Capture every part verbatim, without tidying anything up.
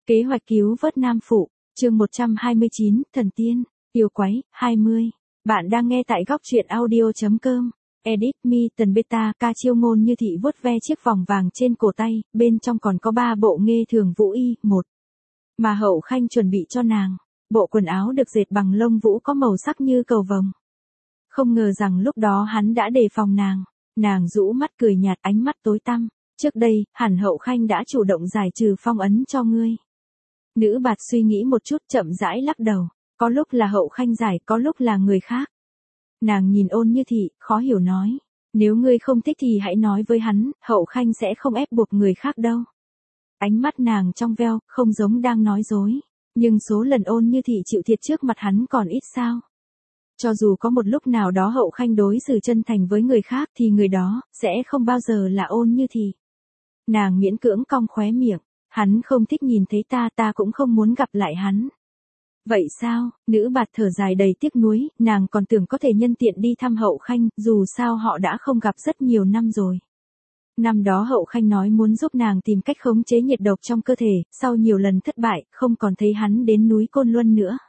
Kế hoạch cứu vớt Nam Phụ, chương một trăm hai mươi chín, Thần Tiên, Yêu Quái, hai mươi. Bạn đang nghe tại góc truyện audio.com. Edit Me Tần Beta ca chiêu ngôn như thị vuốt ve chiếc vòng vàng trên cổ tay, bên trong còn có ba bộ nghê thường vũ y, một. Mà Hậu Khanh chuẩn bị cho nàng. Bộ quần áo được dệt bằng lông vũ có màu sắc như cầu vồng. Không ngờ rằng lúc đó hắn đã đề phòng nàng. Nàng rũ mắt cười nhạt, ánh mắt tối tăm. Trước đây, hẳn Hậu Khanh đã chủ động giải trừ phong ấn cho ngươi. Nữ bạt suy nghĩ một chút chậm rãi lắc đầu. Có lúc là Hậu Khanh giải, có lúc là người khác. Nàng nhìn Ôn Như Thị, khó hiểu nói. Nếu ngươi không thích thì hãy nói với hắn, Hậu Khanh sẽ không ép buộc người khác đâu. Ánh mắt nàng trong veo, không giống đang nói dối. Nhưng số lần Ôn Như Thị chịu thiệt trước mặt hắn còn ít sao. Cho dù có một lúc nào đó Hậu Khanh đối xử chân thành với người khác thì người đó sẽ không bao giờ là Ôn Như Thị. Nàng miễn cưỡng cong khóe miệng. Hắn không thích nhìn thấy ta, ta cũng không muốn gặp lại hắn. Vậy sao? Nữ bạt thở dài đầy tiếc nuối, nàng còn tưởng có thể nhân tiện đi thăm Hậu Khanh, dù sao họ đã không gặp rất nhiều năm rồi. Năm đó Hậu Khanh nói muốn giúp nàng tìm cách khống chế nhiệt độc trong cơ thể, sau nhiều lần thất bại, không còn thấy hắn đến núi Côn Luân nữa.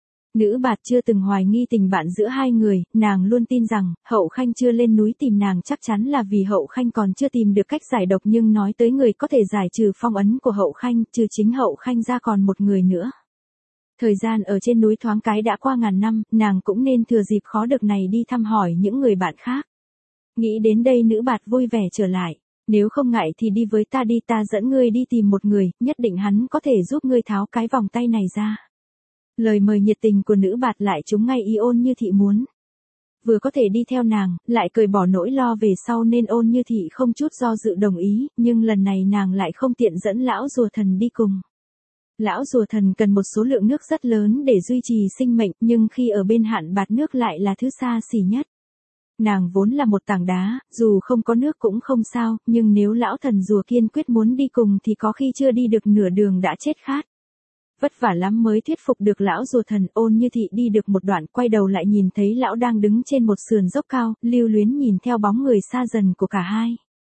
Nữ bạt chưa từng hoài nghi tình bạn giữa hai người, nàng luôn tin rằng, Hậu Khanh chưa lên núi tìm nàng chắc chắn là vì Hậu Khanh còn chưa tìm được cách giải độc, nhưng nói tới người có thể giải trừ phong ấn của Hậu Khanh, trừ chính Hậu Khanh ra còn một người nữa. Thời gian ở trên núi thoáng cái đã qua ngàn năm, nàng cũng nên thừa dịp khó được này đi thăm hỏi những người bạn khác. Nghĩ đến đây nữ bạt vui vẻ trở lại. Nếu không ngại thì đi với ta đi, ta dẫn ngươi đi tìm một người, nhất định hắn có thể giúp ngươi tháo cái vòng tay này ra. Lời mời nhiệt tình của nữ bạt lại trúng ngay ý Ôn Như Thị muốn. Vừa có thể đi theo nàng, lại cởi bỏ nỗi lo về sau nên Ôn Như Thị không chút do dự đồng ý, nhưng lần này nàng lại không tiện dẫn lão rùa thần đi cùng. Lão rùa thần cần một số lượng nước rất lớn để duy trì sinh mệnh, nhưng khi ở bên hạn bạt nước lại là thứ xa xỉ nhất. Nàng vốn là một tảng đá, dù không có nước cũng không sao, nhưng nếu lão thần rùa kiên quyết muốn đi cùng thì có khi chưa đi được nửa đường đã chết khát. Vất vả lắm mới thuyết phục được lão rùa thần. Ôn Như Thị đi được một đoạn quay đầu lại nhìn thấy lão đang đứng trên một sườn dốc cao, lưu luyến nhìn theo bóng người xa dần của cả hai.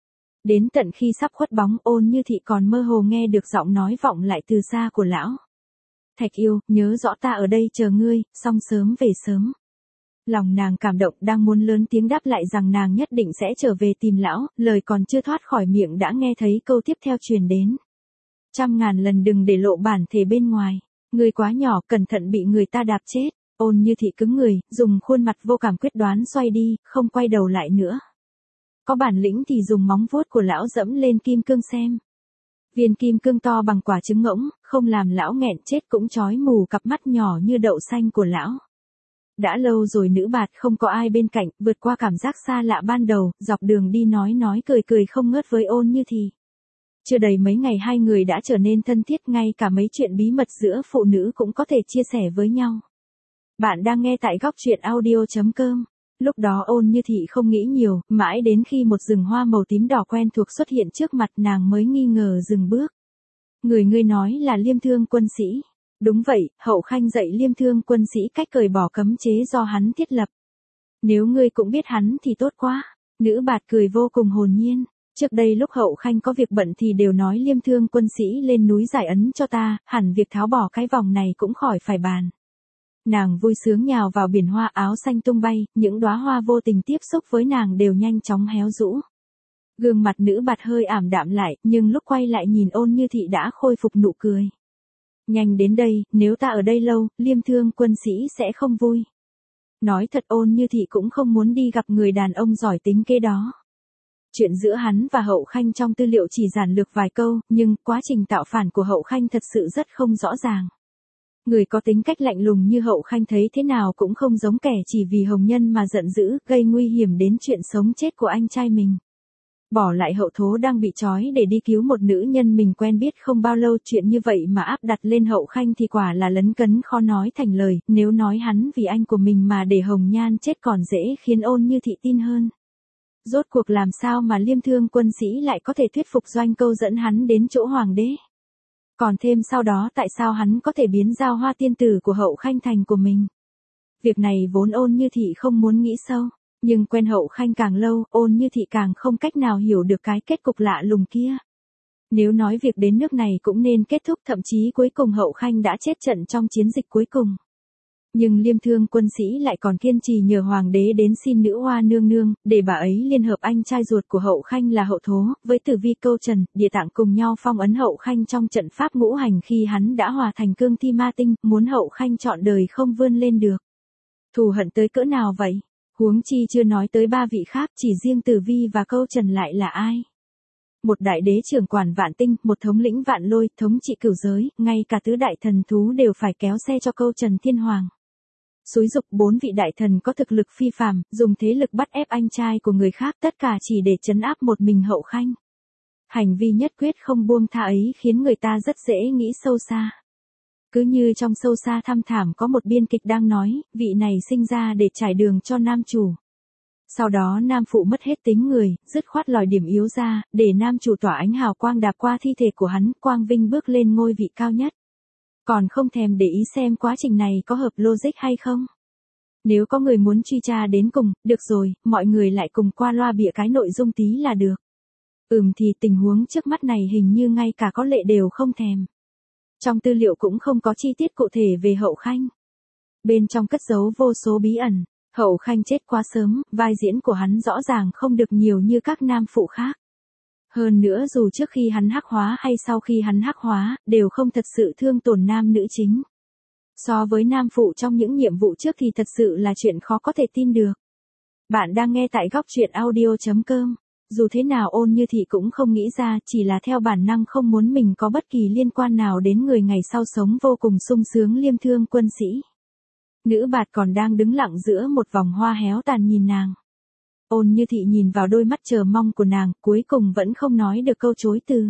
Đến tận khi sắp khuất bóng, Ôn Như Thị còn mơ hồ nghe được giọng nói vọng lại từ xa của lão. Thạch yêu, nhớ rõ ta ở đây chờ ngươi, xong sớm về sớm. Lòng nàng cảm động, đang muốn lớn tiếng đáp lại rằng nàng nhất định sẽ trở về tìm lão, lời còn chưa thoát khỏi miệng đã nghe thấy câu tiếp theo truyền đến. Trăm ngàn lần đừng để lộ bản thể bên ngoài, ngươi quá nhỏ, cẩn thận bị người ta đạp chết. Ôn Như Thị cứng người, dùng khuôn mặt vô cảm quyết đoán xoay đi, không quay đầu lại nữa. Có bản lĩnh thì dùng móng vuốt của lão dẫm lên kim cương xem. Viên kim cương to bằng quả trứng ngỗng, không làm lão nghẹn chết cũng chói mù cặp mắt nhỏ như đậu xanh của lão. Đã lâu rồi nữ bạt không có ai bên cạnh, vượt qua cảm giác xa lạ ban đầu, dọc đường đi nói nói cười cười không ngớt với Ôn Như Thị. Chưa đầy mấy ngày hai người đã trở nên thân thiết, ngay cả mấy chuyện bí mật giữa phụ nữ cũng có thể chia sẻ với nhau. Bạn đang nghe tại góc truyện audio.com. Lúc đó Ôn Như Thị không nghĩ nhiều, mãi đến khi một rừng hoa màu tím đỏ quen thuộc xuất hiện trước mặt nàng mới nghi ngờ dừng bước. Người ngươi nói là Liêm Thương quân sĩ. Đúng vậy, Hậu Khanh dạy Liêm Thương quân sĩ cách cởi bỏ cấm chế do hắn thiết lập. Nếu ngươi cũng biết hắn thì tốt quá. Nữ bạt cười vô cùng hồn nhiên. Trước đây lúc Hậu Khanh có việc bận thì đều nói Liêm Thương quân sĩ lên núi giải ấn cho ta, hẳn việc tháo bỏ cái vòng này cũng khỏi phải bàn. Nàng vui sướng nhào vào biển hoa, áo xanh tung bay, những đóa hoa vô tình tiếp xúc với nàng đều nhanh chóng héo rũ. Gương mặt nữ bạt hơi ảm đạm lại, nhưng lúc quay lại nhìn Ôn Như Thị đã khôi phục nụ cười. Nhanh đến đây, nếu ta ở đây lâu, Liêm Thương quân sĩ sẽ không vui. Nói thật, Ôn Như Thị cũng không muốn đi gặp người đàn ông giỏi tính kế đó. Chuyện giữa hắn và Hậu Khanh trong tư liệu chỉ giản lược vài câu, nhưng quá trình tạo phản của Hậu Khanh thật sự rất không rõ ràng. Người có tính cách lạnh lùng như Hậu Khanh thấy thế nào cũng không giống kẻ chỉ vì hồng nhân mà giận dữ, gây nguy hiểm đến chuyện sống chết của anh trai mình. Bỏ lại Hậu Thố đang bị trói để đi cứu một nữ nhân mình quen biết không bao lâu, chuyện như vậy mà áp đặt lên Hậu Khanh thì quả là lấn cấn khó nói thành lời, nếu nói hắn vì anh của mình mà để Hồng Nhan chết còn dễ khiến Ôn Như Thị tin hơn. Rốt cuộc làm sao mà Liêm Thương quân sĩ lại có thể thuyết phục Doanh Câu dẫn hắn đến chỗ hoàng đế? Còn thêm sau đó tại sao hắn có thể biến Giao Hoa tiên tử của Hậu Khanh thành của mình? Việc này vốn Ôn Như Thị không muốn nghĩ sâu, nhưng quen Hậu Khanh càng lâu, Ôn Như Thị càng không cách nào hiểu được cái kết cục lạ lùng kia. Nếu nói việc đến nước này cũng nên kết thúc, thậm chí cuối cùng Hậu Khanh đã chết trận trong chiến dịch cuối cùng. Nhưng Liêm Thương quân sĩ lại còn kiên trì nhờ hoàng đế đến xin nữ hoa nương nương, để bà ấy liên hợp anh trai ruột của Hậu Khanh là Hậu Thố, với Tử Vi Câu Trần, Địa Tạng cùng nhau phong ấn Hậu Khanh trong trận pháp ngũ hành khi hắn đã hòa thành cương thi ma tinh, muốn Hậu Khanh trọn đời không vươn lên được. Thù hận tới cỡ nào vậy? Huống chi chưa nói tới ba vị khác, chỉ riêng Tử Vi và Câu Trần lại là ai? Một đại đế trưởng quản vạn tinh, một thống lĩnh vạn lôi, thống trị cửu giới, ngay cả tứ đại thần thú đều phải kéo xe cho Câu Trần Thiên Hoàng. Xúi dục bốn vị đại thần có thực lực phi phàm, dùng thế lực bắt ép anh trai của người khác, tất cả chỉ để trấn áp một mình Hậu Khanh. Hành vi nhất quyết không buông tha ấy khiến người ta rất dễ nghĩ sâu xa. Cứ như trong sâu xa thăm thẳm có một biên kịch đang nói, vị này sinh ra để trải đường cho nam chủ. Sau đó nam phụ mất hết tính người, dứt khoát lòi điểm yếu ra, để nam chủ tỏa ánh hào quang đạp qua thi thể của hắn, quang vinh bước lên ngôi vị cao nhất. Còn không thèm để ý xem quá trình này có hợp logic hay không. Nếu có người muốn truy tra đến cùng, được rồi, mọi người lại cùng qua loa bịa cái nội dung tí là được. Ừm thì tình huống trước mắt này hình như ngay cả có lệ đều không thèm. Trong tư liệu cũng không có chi tiết cụ thể về Hậu Khanh. Bên trong cất giấu vô số bí ẩn. Hậu Khanh chết quá sớm, vai diễn của hắn rõ ràng không được nhiều như các nam phụ khác. Hơn nữa dù trước khi hắn hắc hóa hay sau khi hắn hắc hóa, đều không thật sự thương tổn nam nữ chính. So với nam phụ trong những nhiệm vụ trước thì thật sự là chuyện khó có thể tin được. Bạn đang nghe tại góc truyện audio chấm com. Dù thế nào Ôn Như Thị cũng không nghĩ ra, chỉ là theo bản năng không muốn mình có bất kỳ liên quan nào đến người ngày sau sống vô cùng sung sướng Liêm Thương quân sĩ. Nữ bạt còn đang đứng lặng giữa một vòng hoa héo tàn nhìn nàng. Ôn Như Thị nhìn vào đôi mắt chờ mong của nàng, cuối cùng vẫn không nói được câu chối từ.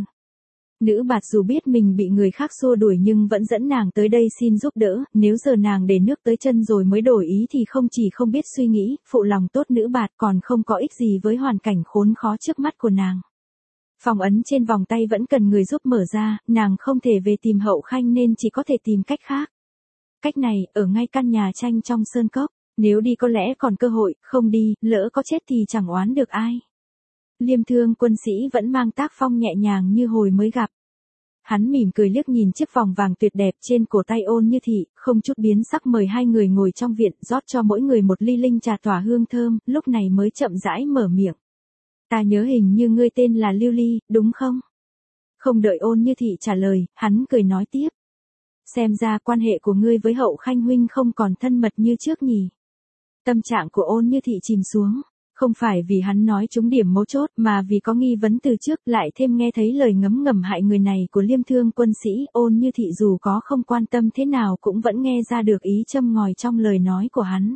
Nữ bạt dù biết mình bị người khác xua đuổi nhưng vẫn dẫn nàng tới đây xin giúp đỡ, nếu giờ nàng để nước tới chân rồi mới đổi ý thì không chỉ không biết suy nghĩ, phụ lòng tốt nữ bạt còn không có ích gì với hoàn cảnh khốn khó trước mắt của nàng. Phòng ấn trên vòng tay vẫn cần người giúp mở ra, nàng không thể về tìm Hậu Khanh nên chỉ có thể tìm cách khác. Cách này, ở ngay căn nhà tranh trong sơn cốc, nếu đi có lẽ còn cơ hội, không đi, lỡ có chết thì chẳng oán được ai. Liêm Thương quân sĩ vẫn mang tác phong nhẹ nhàng như hồi mới gặp. Hắn mỉm cười liếc nhìn chiếc vòng vàng tuyệt đẹp trên cổ tay Ôn Như Thị, không chút biến sắc mời hai người ngồi trong viện, rót cho mỗi người một ly linh trà tỏa hương thơm, lúc này mới chậm rãi mở miệng. Ta nhớ hình như ngươi tên là Lưu Ly, đúng không? Không đợi Ôn Như Thị trả lời, hắn cười nói tiếp. Xem ra quan hệ của ngươi với Hậu Khanh huynh không còn thân mật như trước nhỉ. Tâm trạng của Ôn Như Thị chìm xuống. Không phải vì hắn nói trúng điểm mấu chốt mà vì có nghi vấn từ trước, lại thêm nghe thấy lời ngấm ngầm hại người này của Liêm Thương quân sĩ. Ôn Như Thị dù có không quan tâm thế nào cũng vẫn nghe ra được ý châm ngòi trong lời nói của hắn.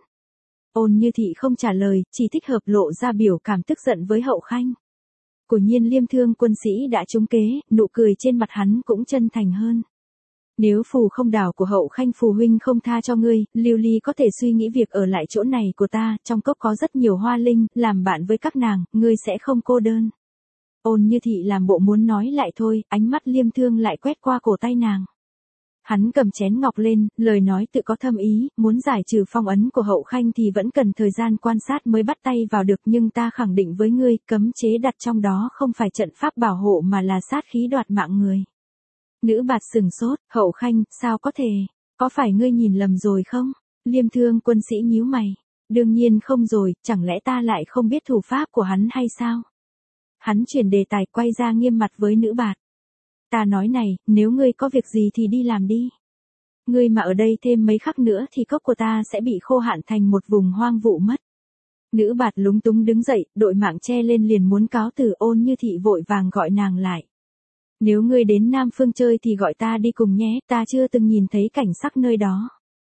Ôn Như Thị không trả lời, chỉ thích hợp lộ ra biểu cảm tức giận với Hậu Khanh. Quả nhiên Liêm Thương quân sĩ đã trúng kế, nụ cười trên mặt hắn cũng chân thành hơn. Nếu phù không đảo của Hậu Khanh phù huynh không tha cho ngươi, Lưu Ly có thể suy nghĩ việc ở lại chỗ này của ta, trong cốc có rất nhiều hoa linh, làm bạn với các nàng, ngươi sẽ không cô đơn. Ôn Như Thị làm bộ muốn nói lại thôi, ánh mắt Liêm Thương lại quét qua cổ tay nàng. Hắn cầm chén ngọc lên, lời nói tự có thâm ý, muốn giải trừ phong ấn của Hậu Khanh thì vẫn cần thời gian quan sát mới bắt tay vào được, nhưng ta khẳng định với ngươi, cấm chế đặt trong đó không phải trận pháp bảo hộ mà là sát khí đoạt mạng người. Nữ bạt sừng sốt, Hậu Khanh, sao có thể, có phải ngươi nhìn lầm rồi không? Liêm Thương quân sĩ nhíu mày, đương nhiên không rồi, chẳng lẽ ta lại không biết thủ pháp của hắn hay sao? Hắn chuyển đề tài quay ra nghiêm mặt với nữ bạt. Ta nói này, nếu ngươi có việc gì thì đi làm đi. Ngươi mà ở đây thêm mấy khắc nữa thì cốc của ta sẽ bị khô hạn thành một vùng hoang vụ mất. Nữ bạt lúng túng đứng dậy, đội mạng che lên liền muốn cáo từ. Ôn Như Thị vội vàng gọi nàng lại. Nếu ngươi đến Nam Phương chơi thì gọi ta đi cùng nhé, ta chưa từng nhìn thấy cảnh sắc nơi đó.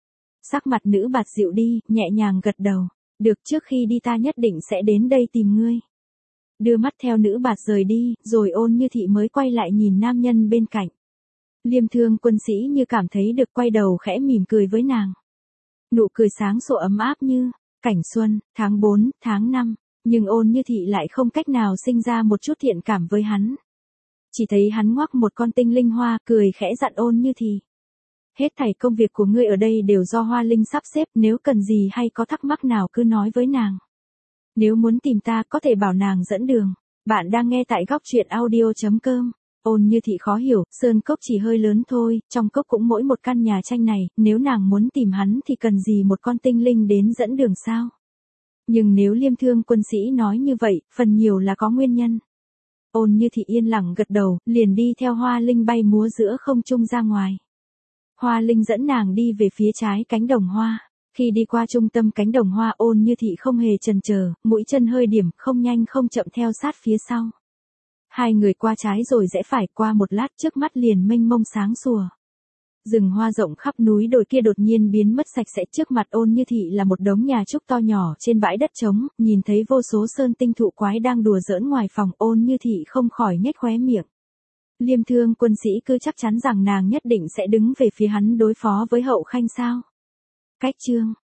Sắc mặt nữ bạt dịu đi, nhẹ nhàng gật đầu. Được, trước khi đi ta nhất định sẽ đến đây tìm ngươi. Đưa mắt theo nữ bạt rời đi, rồi Ôn Như Thị mới quay lại nhìn nam nhân bên cạnh. Liêm Thương quân sĩ như cảm thấy được, quay đầu khẽ mỉm cười với nàng. Nụ cười sáng sủa ấm áp như cảnh xuân, tháng bốn, tháng năm, nhưng Ôn Như Thị lại không cách nào sinh ra một chút thiện cảm với hắn. Chỉ thấy hắn ngoắc một con tinh linh hoa, cười khẽ dặn Ôn Như Thị. Hết thảy công việc của ngươi ở đây đều do Hoa Linh sắp xếp, nếu cần gì hay có thắc mắc nào cứ nói với nàng. Nếu muốn tìm ta có thể bảo nàng dẫn đường. Bạn đang nghe tại góc truyện audio chấm com. Ôn Như Thị khó hiểu, sơn cốc chỉ hơi lớn thôi, trong cốc cũng mỗi một căn nhà tranh này, nếu nàng muốn tìm hắn thì cần gì một con tinh linh đến dẫn đường sao? Nhưng nếu Liêm Thương quân sĩ nói như vậy, phần nhiều là có nguyên nhân. Ôn Như Thị yên lặng gật đầu, liền đi theo Hoa Linh bay múa giữa không trung ra ngoài. Hoa Linh dẫn nàng đi về phía trái cánh đồng hoa. Khi đi qua trung tâm cánh đồng hoa, Ôn Như Thị không hề chần chờ, mũi chân hơi điểm, không nhanh không chậm theo sát phía sau. Hai người qua trái rồi rẽ phải, qua một lát trước mắt liền mênh mông sáng sủa. Rừng hoa rộng khắp núi đồi kia đột nhiên biến mất sạch sẽ, trước mặt Ôn Như Thị là một đống nhà trúc to nhỏ trên bãi đất trống, nhìn thấy vô số sơn tinh thụ quái đang đùa giỡn ngoài phòng, Ôn Như Thị không khỏi nhếch khóe miệng. Liêm Thương quân sĩ cứ chắc chắn rằng nàng nhất định sẽ đứng về phía hắn đối phó với Hậu Khanh sao? Cách chương